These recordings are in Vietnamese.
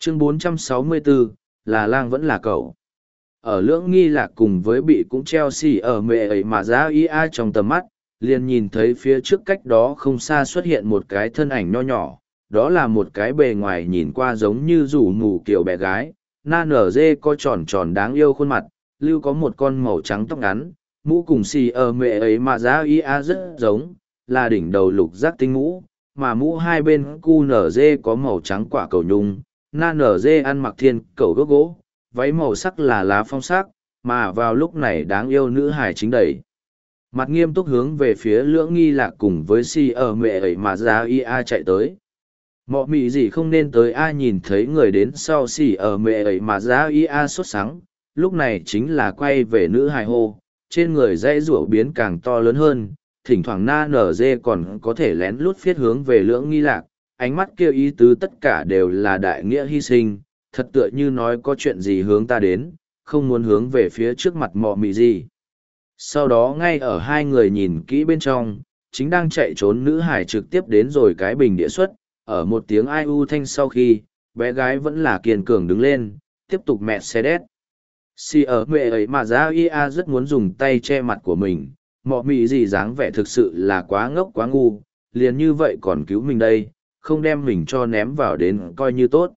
Chương 464, là lang vẫn là cậu. Ở lưỡng nghi lạc cùng với bị cũng Chelsea ở mẹ ấy mà ra ia trong tầm mắt, liền nhìn thấy phía trước cách đó không xa xuất hiện một cái thân ảnh nho nhỏ, đó là một cái bề ngoài nhìn qua giống như rủ mù kiểu bé gái, na nở dê có tròn tròn đáng yêu khuôn mặt, lưu có một con màu trắng tóc ngắn, mũ cùng xì ở mẹ ấy mà ra ia rất giống, là đỉnh đầu lục giác tinh mũ, mà mũ hai bên cu nở dê có màu trắng quả cầu nhung, na nở dê ăn mặc thiên cầu gốc gỗ, váy màu sắc là lá phong sắc, mà vào lúc này đáng yêu nữ hài chính đẩy. Mặt nghiêm túc hướng về phía lưỡng nghi lạc cùng với si ở mẹ ấy mà ra ia chạy tới. Mọ mị gì không nên tới ai nhìn thấy người đến sau si ở mẹ ấy mà ra ia sốt sắng, lúc này chính là quay về nữ hài hô, trên người dãy rủa biến càng to lớn hơn, thỉnh thoảng na nở dê còn có thể lén lút phiết hướng về lưỡng nghi lạc, ánh mắt kêu ý tứ tất cả đều là đại nghĩa hy sinh, thật tựa như nói có chuyện gì hướng ta đến, không muốn hướng về phía trước mặt mọ mị gì. Sau đó ngay ở hai người nhìn kỹ bên trong, chính đang chạy trốn nữ hải trực tiếp đến rồi cái bình địa xuất, ở một tiếng ai u thanh sau khi, bé gái vẫn là kiên cường đứng lên, tiếp tục mẹ xe đét. Si ở mẹ ấy mà ra ia rất muốn dùng tay che mặt của mình, mọ mị gì dáng vẻ thực sự là quá ngốc quá ngu, liền như vậy còn cứu mình đây, không đem mình cho ném vào đến coi như tốt.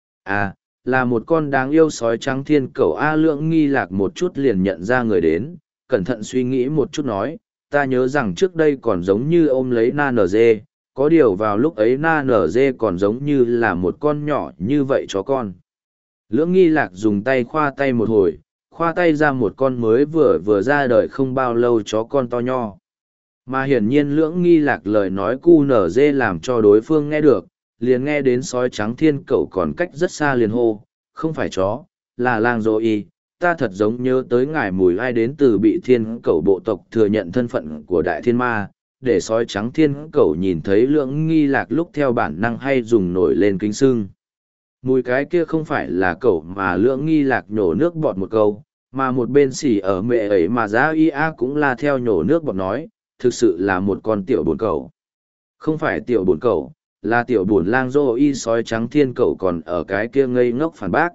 À, là một con đáng yêu sói trắng thiên cẩu A Lưỡng nghi lạc một chút liền nhận ra người đến, cẩn thận suy nghĩ một chút nói, ta nhớ rằng trước đây còn giống như ôm lấy na nở dê, có điều vào lúc ấy na nở dê còn giống như là một con nhỏ như vậy chó con. Lưỡng nghi lạc dùng tay khoa tay một hồi, khoa tay ra một con mới vừa ra đời không bao lâu chó con to nho. Mà hiển nhiên lưỡng nghi lạc lời nói cu nở dê làm cho đối phương nghe được, liền nghe đến sói trắng thiên cẩu còn cách rất xa liền hô, không phải chó, là lang dô y, ta thật giống nhớ tới ngài mùi ai đến từ bị thiên cẩu bộ tộc thừa nhận thân phận của đại thiên ma, để sói trắng thiên cẩu nhìn thấy lưỡng nghi lạc lúc theo bản năng hay dùng nổi lên kính sưng. Mùi cái kia không phải là cẩu mà lưỡng nghi lạc nhổ nước bọt một câu, mà một bên xỉ ở mẹ ấy mà giá ia cũng là theo nhổ nước bọt nói, thực sự là một con tiểu bồn cẩu. Không phải tiểu bồn cẩu, là tiểu bồn lang dô y sói trắng thiên cẩu còn ở cái kia ngây ngốc phản bác.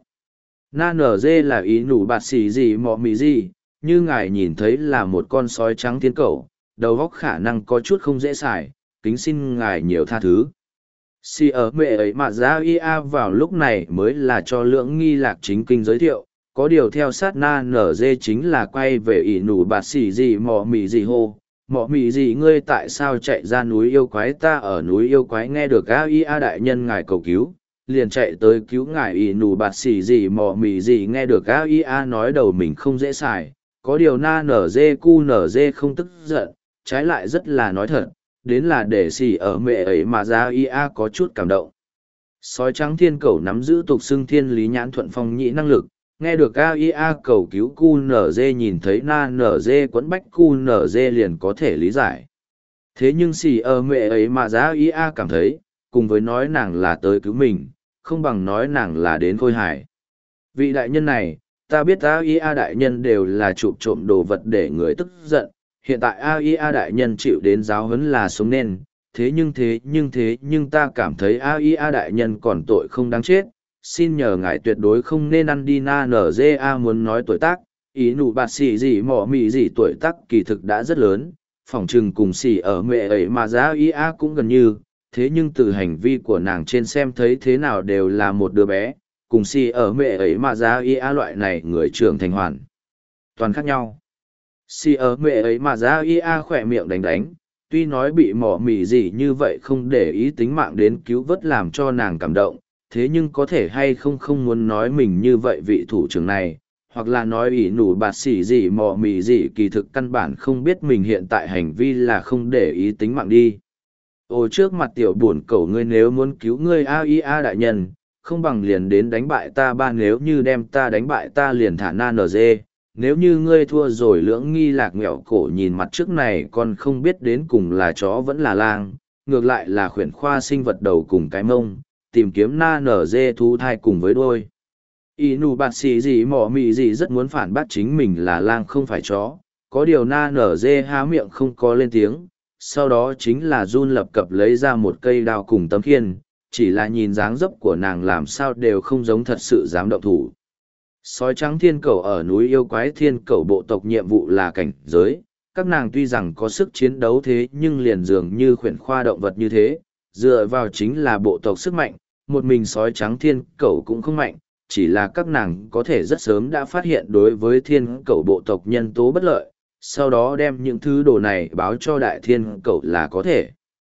Na nở dê là ý nủ bạt xỉ gì mọ mì gì, như ngài nhìn thấy là một con sói trắng thiên cẩu, đầu óc khả năng có chút không dễ xài, kính xin ngài nhiều tha thứ. Si ở mẹ ấy mà ra ia vào lúc này mới là cho lưỡng nghi lạc chính kinh giới thiệu, có điều theo sát na nở dê chính là quay về ỷ nủ bạt xỉ gì mọ mì gì hô. Mọ mị gì ngươi tại sao chạy ra núi yêu quái, ta ở núi yêu quái nghe được a ia đại nhân ngài cầu cứu, liền chạy tới cứu ngài ỷ nủ bạt xỉ gì mọ mị gì nghe được a ia nói đầu mình không dễ xài, có điều na nở dê cu nở dê không tức giận, trái lại rất là nói thật, đến là để xỉ ở mẹ ấy mà ra ia có chút cảm động. Sói trắng thiên cẩu nắm giữ tục xưng thiên lý nhãn thuận phong nhĩ năng lực, nghe được AIA cầu cứu QNZ nhìn thấy na NG quấn bách QNZ liền có thể lý giải. Thế nhưng xì ở mẹ ấy mà giá AIA cảm thấy, cùng với nói nàng là tới cứu mình, không bằng nói nàng là đến khôi hài. Vị đại nhân này, ta biết AIA đại nhân đều là chụp trộm đồ vật để người tức giận, hiện tại AIA đại nhân chịu đến giáo huấn là sống nên, thế nhưng ta cảm thấy AIA đại nhân còn tội không đáng chết, xin nhờ ngài tuyệt đối không nên ăn đi na NGA muốn nói tuổi tác, ý nụ bạt xỉ gì mỏ mị gì tuổi tác kỳ thực đã rất lớn, phỏng chừng cùng xỉ ở mẹ ấy mà giá ý á cũng gần như, thế nhưng từ hành vi của nàng trên xem thấy thế nào đều là một đứa bé, cùng xỉ ở mẹ ấy mà giá ý á loại này người trưởng thành hoàn. Toàn khác nhau. Xỉ ở mẹ ấy mà giá ý á khỏe miệng đánh đánh, tuy nói bị mỏ mị gì như vậy không để ý tính mạng đến cứu vớt làm cho nàng cảm động, thế nhưng có thể hay không muốn nói mình như vậy vị thủ trưởng này, hoặc là nói ỷ nủ bạt xỉ gì mò mì gì kỳ thực căn bản không biết mình hiện tại hành vi là không để ý tính mạng đi. Ồ trước mặt tiểu buồn cẩu ngươi nếu muốn cứu ngươi AIA đại nhân, không bằng liền đến đánh bại ta ba, nếu như đem ta đánh bại ta liền thả na NG, nếu như ngươi thua rồi lưỡng nghi lạc nghẹo cổ nhìn mặt trước này còn không biết đến cùng là chó vẫn là lang, ngược lại là khuyển khoa sinh vật đầu cùng cái mông, tìm kiếm na nở dê thú thai cùng với đôi. Inu bạt xì gì mỏ mị gì rất muốn phản bác chính mình là lang không phải chó, có điều na nở dê há miệng không có lên tiếng, sau đó chính là run lập cập lấy ra một cây đao cùng tấm khiên, chỉ là nhìn dáng dấp của nàng làm sao đều không giống thật sự dám động thủ. Sói trắng thiên cầu ở núi yêu quái thiên cầu bộ tộc nhiệm vụ là cảnh giới, các nàng tuy rằng có sức chiến đấu thế nhưng liền dường như khuyển khoa động vật như thế, dựa vào chính là bộ tộc sức mạnh, một mình sói trắng thiên cầu cũng không mạnh, chỉ là các nàng có thể rất sớm đã phát hiện đối với thiên cầu bộ tộc nhân tố bất lợi, sau đó đem những thứ đồ này báo cho đại thiên cầu là có thể.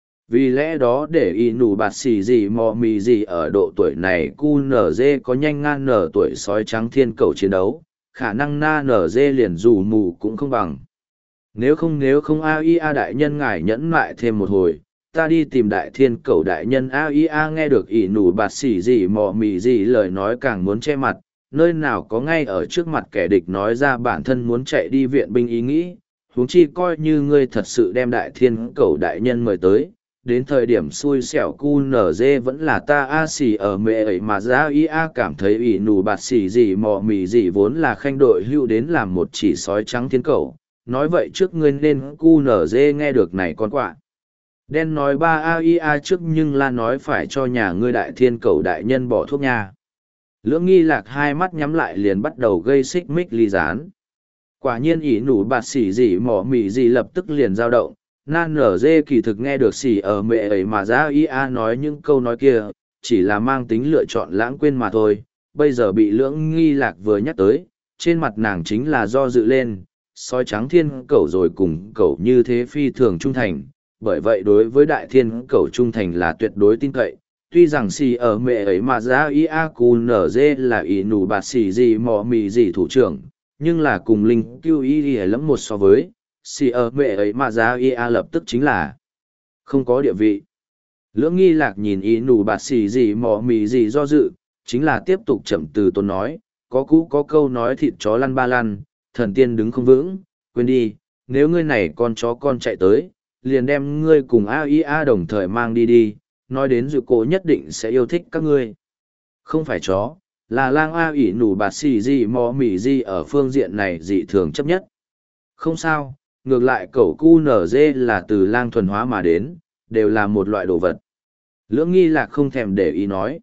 Vì lẽ đó để y nù bạt xì gì mò mì gì ở độ tuổi này QNZ có nhanh ngang nở tuổi sói trắng thiên cầu chiến đấu, khả năng na nở dê liền dù mù cũng không bằng. Nếu không AIA đại nhân ngài nhẫn lại thêm một hồi, ta đi tìm đại thiên cầu đại nhân. AIA nghe được ỷ nù bạt xỉ gì mò mì gì lời nói càng muốn che mặt, nơi nào có ngay ở trước mặt kẻ địch nói ra bản thân muốn chạy đi viện binh ý nghĩ, huống chi coi như ngươi thật sự đem đại thiên cầu đại nhân mời tới. Đến thời điểm xui xẻo QNZ vẫn là ta a xì ở mẹ ấy mà ra ia cảm thấy ỷ nù bạt xì gì mò mì gì vốn là khanh đội hưu đến làm một chỉ sói trắng thiên cầu. Nói vậy trước ngươi nên QNZ nghe được này con quạ. Đen nói ba AIA trước nhưng là nói phải cho nhà ngươi đại thiên cầu đại nhân bỏ thuốc nha. Lưỡng nghi lạc hai mắt nhắm lại liền bắt đầu gây xích mích ly gián. Quả nhiên ỷ nủ bạt xỉ gì mỏ mỉ gì lập tức liền dao động. Nan nở dê kỳ thực nghe được xỉ ở mẹ ấy mà ra ia nói những câu nói kia, chỉ là mang tính lựa chọn lãng quên mà thôi. Bây giờ bị lưỡng nghi lạc vừa nhắc tới, trên mặt nàng chính là do dự lên, sói trắng thiên cẩu rồi cùng cẩu như thế phi thường trung thành. Bởi vậy đối với đại thiên cẩu trung thành là tuyệt đối tin cậy. Tuy rằng xì ở mẹ ấy mà ra ia cù nở dê là ỷ nủ bạt xỉ gì mò mì gì thủ trưởng, nhưng là cùng linh cứu y lắm một so với xì ở mẹ ấy mà ra ia lập tức chính là không có địa vị. Lưỡng nghi lạc nhìn ỷ nủ bạt xỉ gì mò mì gì do dự, chính là tiếp tục chậm từ tôn nói, có cũ có câu nói thịt chó lăn ba lăn, thần tiên đứng không vững, quên đi, nếu ngươi này con chó con chạy tới, liền đem ngươi cùng AIA đồng thời mang đi đi, nói đến dự cổ nhất định sẽ yêu thích các ngươi. Không phải chó, là lang A ỷ nủ bạt xì gì mò mỉ gì ở phương diện này dị thường chấp nhất. Không sao, ngược lại cẩu cu nở dê là từ lang thuần hóa mà đến, đều là một loại đồ vật. Lưỡng nghi lạc không thèm để ý nói.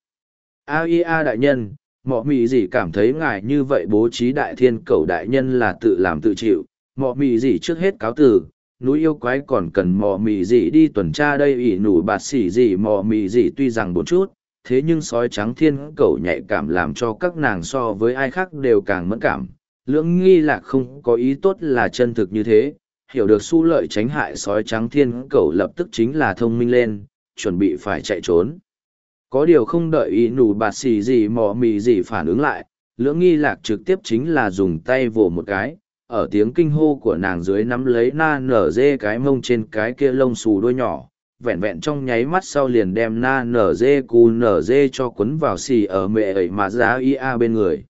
AIA đại nhân, mọ mỉ gì cảm thấy ngài như vậy bố trí đại thiên cẩu đại nhân là tự làm tự chịu, mọ mỉ gì trước hết cáo từ. Núi yêu quái còn cần mò mì gì đi tuần tra đây ỷ nủ bạt xỉ gì mò mì gì tuy rằng một chút, thế nhưng sói trắng thiên cẩu nhạy cảm làm cho các nàng so với ai khác đều càng mẫn cảm. Lưỡng nghi lạc không có ý tốt là chân thực như thế, hiểu được xu lợi tránh hại sói trắng thiên cẩu lập tức chính là thông minh lên, chuẩn bị phải chạy trốn. Có điều không đợi ỷ nủ bạt xỉ gì mò mì gì phản ứng lại, lưỡng nghi lạc trực tiếp chính là dùng tay vồ một cái. Ở tiếng kinh hô của nàng dưới nắm lấy na nở dê cái mông trên cái kia lông xù đuôi nhỏ, vẹn vẹn trong nháy mắt sau liền đem na nở dê cù nở dê cho quấn vào xì ở mẹ ấy mà ra ia bên người.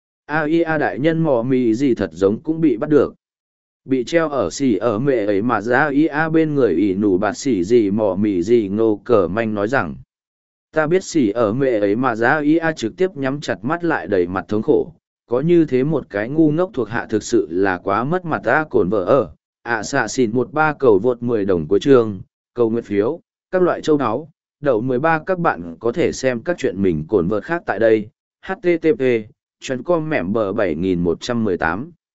AIA đại nhân mò mì gì thật giống cũng bị bắt được. Bị treo ở xì ở mẹ ấy mà ra ia bên người ỷ nủ bạt xỉ gì mò mì gì ngô cờ manh nói rằng. Ta biết xì ở mẹ ấy mà ra ia trực tiếp nhắm chặt mắt lại đầy mặt thống khổ. Có như thế một cái ngu ngốc thuộc hạ thực sự là quá mất mặt ta cồn vợ ở. Xạ xỉn 13 cầu vượt 10 đồng cuối chương, cầu nguyện phiếu, các loại châu áo, đậu 13 các bạn có thể xem các chuyện mình cồn vợt khác tại đây. http://com mẻm bờ 7118